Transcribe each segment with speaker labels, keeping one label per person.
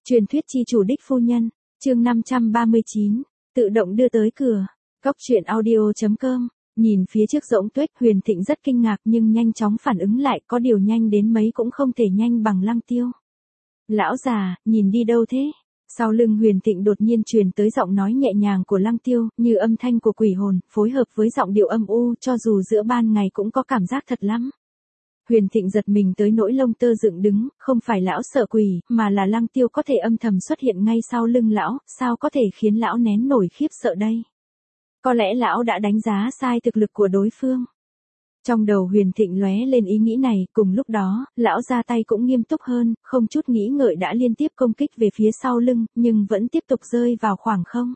Speaker 1: Truyền thuyết chi chủ đích phu nhân, chương 539, tự động đưa tới cửa. Cóc truyện audio.com. Nhìn phía trước Rỗng Tuếch, Huyền Thịnh rất kinh ngạc nhưng nhanh chóng phản ứng lại, có điều nhanh đến mấy cũng không thể nhanh bằng Lăng Tiêu. Lão già, nhìn đi đâu thế? Sau lưng Huyền Thịnh đột nhiên truyền tới giọng nói nhẹ nhàng của Lăng Tiêu, như âm thanh của quỷ hồn, phối hợp với giọng điệu âm u, cho dù giữa ban ngày cũng có cảm giác thật lắm. Huyền Thịnh giật mình tới nỗi lông tơ dựng đứng, không phải lão sợ quỷ, mà là Lăng Tiêu có thể âm thầm xuất hiện ngay sau lưng lão, sao có thể khiến lão nén nổi khiếp sợ đây? Có lẽ lão đã đánh giá sai thực lực của đối phương. Trong đầu Huyền Thịnh lóe lên ý nghĩ này, cùng lúc đó, lão ra tay cũng nghiêm túc hơn, không chút nghĩ ngợi đã liên tiếp công kích về phía sau lưng, nhưng vẫn tiếp tục rơi vào khoảng không.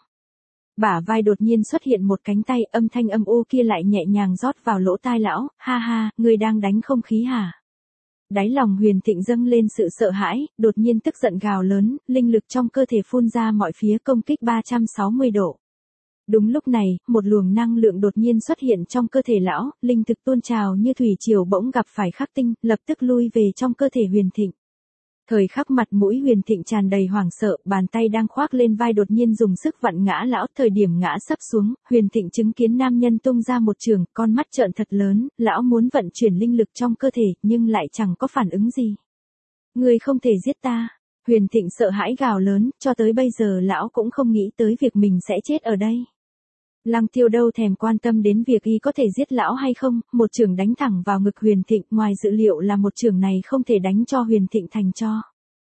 Speaker 1: Bả vai đột nhiên xuất hiện một cánh tay, âm thanh âm u kia lại nhẹ nhàng rót vào lỗ tai lão, ha ha, ngươi đang đánh không khí hả? Đáy lòng Huyền Thịnh dâng lên sự sợ hãi, đột nhiên tức giận gào lớn, linh lực trong cơ thể phun ra mọi phía công kích 360 độ. Đúng lúc này, một luồng năng lượng đột nhiên xuất hiện trong cơ thể lão, linh thực tuôn trào như thủy triều bỗng gặp phải khắc tinh, lập tức lui về trong cơ thể Huyền Thịnh. Thời khắc mặt mũi Huyền Thịnh tràn đầy hoảng sợ, bàn tay đang khoác lên vai đột nhiên dùng sức vặn ngã lão, thời điểm ngã sấp xuống, Huyền Thịnh chứng kiến nam nhân tung ra một trường, con mắt trợn thật lớn, lão muốn vận chuyển linh lực trong cơ thể, nhưng lại chẳng có phản ứng gì. Ngươi không thể giết ta. Huyền Thịnh sợ hãi gào lớn, cho tới bây giờ lão cũng không nghĩ tới việc mình sẽ chết ở đây. Lăng Tiêu đâu thèm quan tâm đến việc y có thể giết lão hay không, một chưởng đánh thẳng vào ngực Huyền Thịnh, ngoài dự liệu là một chưởng này không thể đánh cho Huyền Thịnh thành tro.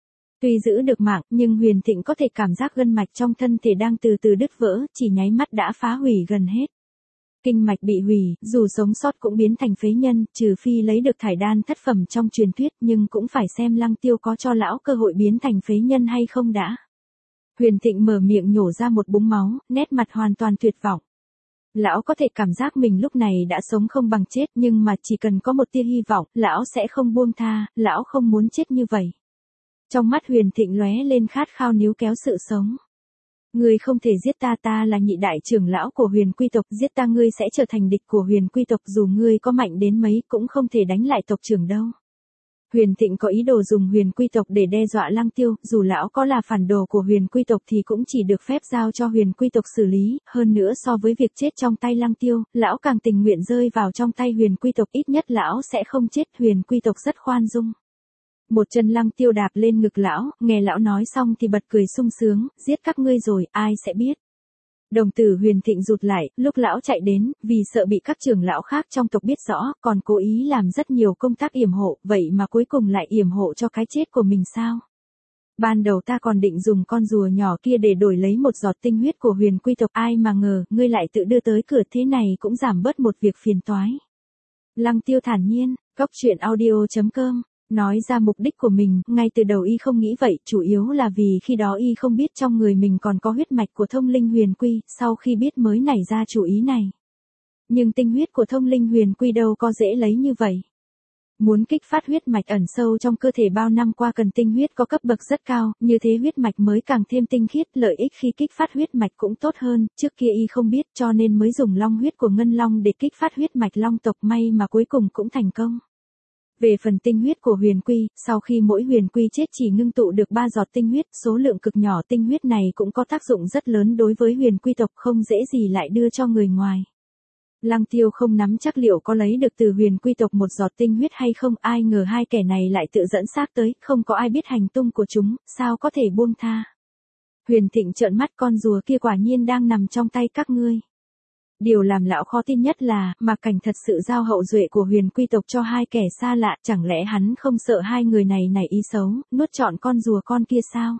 Speaker 1: Tuy giữ được mạng, nhưng Huyền Thịnh có thể cảm giác gân mạch trong thân thể đang từ từ đứt vỡ, chỉ nháy mắt đã phá hủy gần hết. Kinh mạch bị hủy, dù sống sót cũng biến thành phế nhân, trừ phi lấy được thải đan thất phẩm trong truyền thuyết, nhưng cũng phải xem Lăng Tiêu có cho lão cơ hội biến thành phế nhân hay không đã. Huyền Thịnh mở miệng nhổ ra một búng máu, nét mặt hoàn toàn tuyệt vọng. Lão có thể cảm giác mình lúc này đã sống không bằng chết, nhưng mà chỉ cần có một tia hy vọng, lão sẽ không buông tha, lão không muốn chết như vậy. Trong mắt Huyền Thịnh lóe lên khát khao níu kéo sự sống. Ngươi không thể giết ta, ta là nhị đại trưởng lão của Huyền Quy tộc, giết ta ngươi sẽ trở thành địch của Huyền Quy tộc, dù ngươi có mạnh đến mấy cũng không thể đánh lại tộc trưởng đâu. Huyền Thịnh có ý đồ dùng Huyền Quy tộc để đe dọa Lăng Tiêu, dù lão có là phản đồ của Huyền Quy tộc thì cũng chỉ được phép giao cho Huyền Quy tộc xử lý, hơn nữa so với việc chết trong tay Lăng Tiêu, lão càng tình nguyện rơi vào trong tay Huyền Quy tộc, ít nhất lão sẽ không chết, Huyền Quy tộc rất khoan dung. Một chân Lăng Tiêu đạp lên ngực lão, nghe lão nói xong thì bật cười sung sướng, giết các ngươi rồi, ai sẽ biết. Đồng tử Huyền Thịnh rụt lại, lúc lão chạy đến, vì sợ bị các trưởng lão khác trong tộc biết rõ, còn cố ý làm rất nhiều công tác yểm hộ, vậy mà cuối cùng lại yểm hộ cho cái chết của mình sao? Ban đầu ta còn định dùng con rùa nhỏ kia để đổi lấy một giọt tinh huyết của Huyền Quy tộc, ai mà ngờ, ngươi lại tự đưa tới cửa, thế này cũng giảm bớt một việc phiền toái. Lăng Tiêu thản nhiên, Cóc truyện audio.com. Nói ra mục đích của mình, ngay từ đầu y không nghĩ vậy, chủ yếu là vì khi đó y không biết trong người mình còn có huyết mạch của thông linh huyền quy, sau khi biết mới nảy ra chủ ý này. Nhưng tinh huyết của thông linh huyền quy đâu có dễ lấy như vậy. Muốn kích phát huyết mạch ẩn sâu trong cơ thể bao năm qua cần tinh huyết có cấp bậc rất cao, như thế huyết mạch mới càng thêm tinh khiết, lợi ích khi kích phát huyết mạch cũng tốt hơn, trước kia y không biết cho nên mới dùng long huyết của Ngân Long để kích phát huyết mạch long tộc, may mà cuối cùng cũng thành công. Về phần tinh huyết của Huyền Quy, sau khi mỗi Huyền Quy chết chỉ ngưng tụ được 3 giọt tinh huyết, số lượng cực nhỏ tinh huyết này cũng có tác dụng rất lớn đối với Huyền Quy tộc, không dễ gì lại đưa cho người ngoài. Lăng Tiêu không nắm chắc liệu có lấy được từ Huyền Quy tộc một giọt tinh huyết hay không, ai ngờ hai kẻ này lại tự dẫn xác tới, không có ai biết hành tung của chúng, sao có thể buông tha. Huyền Thịnh trợn mắt, con rùa kia quả nhiên đang nằm trong tay các ngươi. Điều làm lão khó tin nhất là, Mạc Cảnh thật sự giao hậu duệ của Huyền Quy tộc cho hai kẻ xa lạ, chẳng lẽ hắn không sợ hai người này nảy ý xấu, nuốt trọn con rùa con kia sao?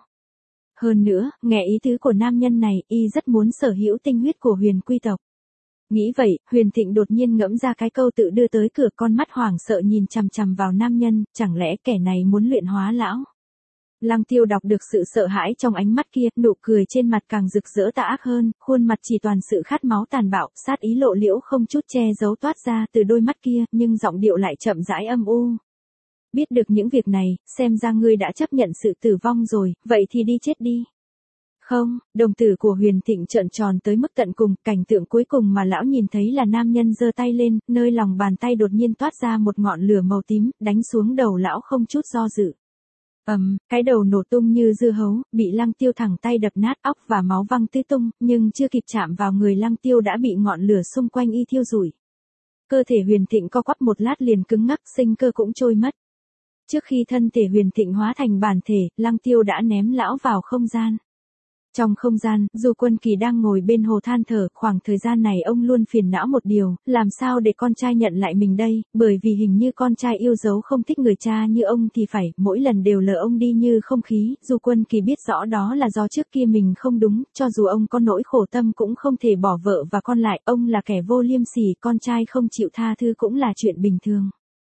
Speaker 1: Hơn nữa, nghe ý tứ của nam nhân này, y rất muốn sở hữu tinh huyết của Huyền Quy tộc. Nghĩ vậy, Huyền Thịnh đột nhiên ngẫm ra cái câu tự đưa tới cửa, con mắt hoảng sợ nhìn chằm chằm vào nam nhân, chẳng lẽ kẻ này muốn luyện hóa lão? Lăng Tiêu đọc được sự sợ hãi trong ánh mắt kia, nụ cười trên mặt càng rực rỡ tà ác hơn, khuôn mặt chỉ toàn sự khát máu tàn bạo, sát ý lộ liễu không chút che giấu toát ra từ đôi mắt kia, nhưng giọng điệu lại chậm rãi âm u. Biết được những việc này, xem ra ngươi đã chấp nhận sự tử vong rồi, vậy thì đi chết đi. Không, đồng tử của Huyền Thịnh trợn tròn tới mức tận cùng, cảnh tượng cuối cùng mà lão nhìn thấy là nam nhân giơ tay lên, nơi lòng bàn tay đột nhiên toát ra một ngọn lửa màu tím, đánh xuống đầu lão không chút do dự. Cái đầu nổ tung như dưa hấu, bị Lăng Tiêu thẳng tay đập nát, óc và máu văng tứ tung, nhưng chưa kịp chạm vào người Lăng Tiêu đã bị ngọn lửa xung quanh y thiêu rụi. Cơ thể Huyền Thịnh co quắp một lát liền cứng ngắc, sinh cơ cũng trôi mất. Trước khi thân thể Huyền Thịnh hóa thành bản thể, Lăng Tiêu đã ném lão vào không gian. Trong không gian, Du Quân Kỳ đang ngồi bên hồ than thở, khoảng thời gian này ông luôn phiền não một điều, làm sao để con trai nhận lại mình đây, bởi vì hình như con trai yêu dấu không thích người cha như ông thì phải, mỗi lần đều lờ ông đi như không khí, Du Quân Kỳ biết rõ đó là do trước kia mình không đúng, cho dù ông có nỗi khổ tâm cũng không thể bỏ vợ và con lại, ông là kẻ vô liêm sỉ, con trai không chịu tha thứ cũng là chuyện bình thường.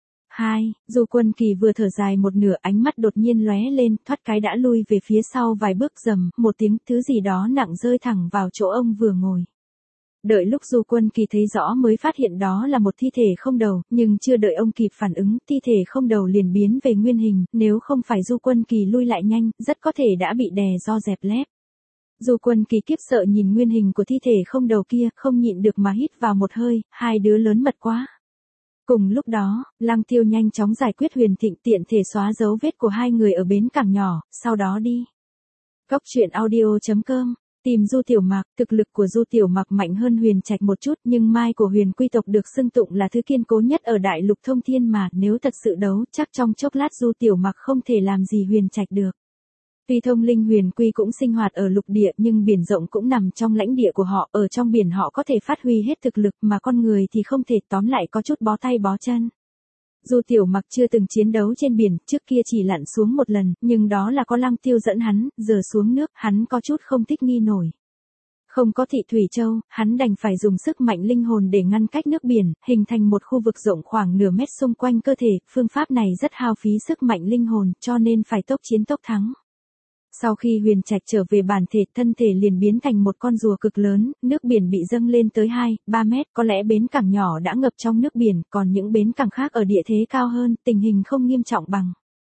Speaker 1: Du Quân Kỳ vừa thở dài một nửa, ánh mắt đột nhiên lóe lên, thoát cái đã lui về phía sau vài bước, rầm, một tiếng, thứ gì đó nặng rơi thẳng vào chỗ ông vừa ngồi. Đợi lúc Du Quân Kỳ thấy rõ mới phát hiện đó là một thi thể không đầu, nhưng chưa đợi ông kịp phản ứng, thi thể không đầu liền biến về nguyên hình, nếu không phải Du Quân Kỳ lui lại nhanh, rất có thể đã bị đè do dẹp lép. Du Quân Kỳ kiếp sợ nhìn nguyên hình của thi thể không đầu kia, không nhịn được mà hít vào một hơi, hai đứa lớn mật quá. Cùng lúc đó, Lăng Tiêu nhanh chóng giải quyết Huyền Thịnh, tiện thể xóa dấu vết của hai người ở bến cảng nhỏ, sau đó đi. Góc truyện audio.com, tìm Du Tiểu Mặc, thực lực của Du Tiểu Mặc mạnh hơn Huyền Trạch một chút, nhưng mai của Huyền Quy tộc được xưng tụng là thứ kiên cố nhất ở đại lục thông thiên mà, nếu thật sự đấu, chắc trong chốc lát Du Tiểu Mặc không thể làm gì Huyền Trạch được. Tuy thông linh huyền quy cũng sinh hoạt ở lục địa nhưng biển rộng cũng nằm trong lãnh địa của họ, ở trong biển họ có thể phát huy hết thực lực mà con người thì không thể, tóm lại có chút bó tay bó chân. Du Tiểu Mặc chưa từng chiến đấu trên biển, trước kia chỉ lặn xuống một lần, nhưng đó là có Lăng Tiêu dẫn hắn, giờ xuống nước, hắn có chút không thích nghi nổi. Không có Thị Thủy Châu, hắn đành phải dùng sức mạnh linh hồn để ngăn cách nước biển, hình thành một khu vực rộng khoảng nửa mét xung quanh cơ thể, phương pháp này rất hao phí sức mạnh linh hồn, cho nên phải tốc chiến tốc thắng. Sau khi Huyền Trạch trở về bản thể, thân thể liền biến thành một con rùa cực lớn, nước biển bị dâng lên tới 2-3 mét, có lẽ bến cảng nhỏ đã ngập trong nước biển, còn những bến cảng khác ở địa thế cao hơn, tình hình không nghiêm trọng bằng.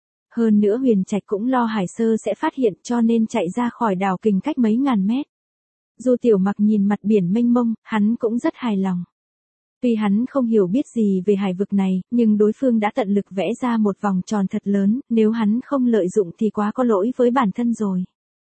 Speaker 1: Hơn nữa Huyền Trạch cũng lo Hải Sơ sẽ phát hiện cho nên chạy ra khỏi đảo Kình cách mấy ngàn mét. Du Tiểu Mặc nhìn mặt biển mênh mông, hắn cũng rất hài lòng. Tuy hắn không hiểu biết gì về hải vực này, nhưng đối phương đã tận lực vẽ ra một vòng tròn thật lớn, nếu hắn không lợi dụng thì quá có lỗi với bản thân rồi.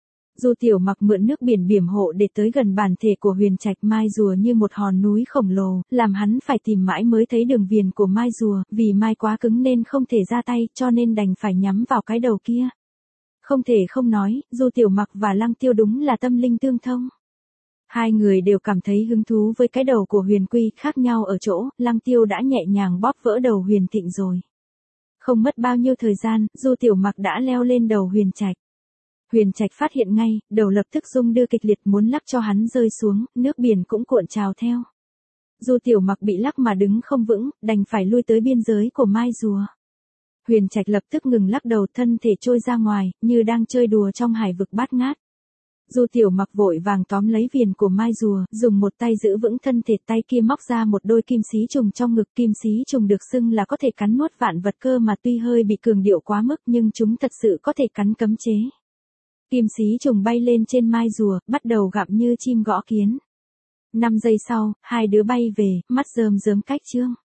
Speaker 1: Du Tiểu Mặc mượn nước biển biểm hộ để tới gần bản thể của Huyền Trạch, mai rùa như một hòn núi khổng lồ, làm hắn phải tìm mãi mới thấy đường viền của mai rùa, vì mai quá cứng nên không thể ra tay, cho nên đành phải nhắm vào cái đầu kia. Không thể không nói, Du Tiểu Mặc và Lăng Tiêu đúng là tâm linh tương thông. Hai người đều cảm thấy hứng thú với cái đầu của Huyền Quy, khác nhau ở chỗ, Lăng Tiêu đã nhẹ nhàng bóp vỡ đầu Huyền Thịnh rồi. Không mất bao nhiêu thời gian, Du Tiểu Mặc đã leo lên đầu Huyền Trạch. Huyền Trạch phát hiện ngay, đầu lập tức rung đưa kịch liệt muốn lắc cho hắn rơi xuống, nước biển cũng cuộn trào theo. Du Tiểu Mặc bị lắc mà đứng không vững, đành phải lui tới biên giới của mai rùa. Huyền Trạch lập tức ngừng lắc đầu, thân thể trôi ra ngoài, như đang chơi đùa trong hải vực bát ngát. Du Tiểu Mặc vội vàng tóm lấy viền của mai rùa, dùng một tay giữ vững thân thể, tay kia móc ra một đôi kim xí trùng trong ngực. Kim xí trùng được xưng là có thể cắn nuốt vạn vật cơ mà, tuy hơi bị cường điệu quá mức nhưng chúng thật sự có thể cắn cấm chế. Kim xí trùng bay lên trên mai rùa, bắt đầu gặm như chim gõ kiến. 5 giây sau, hai đứa bay về, mắt rơm rớm cách trương.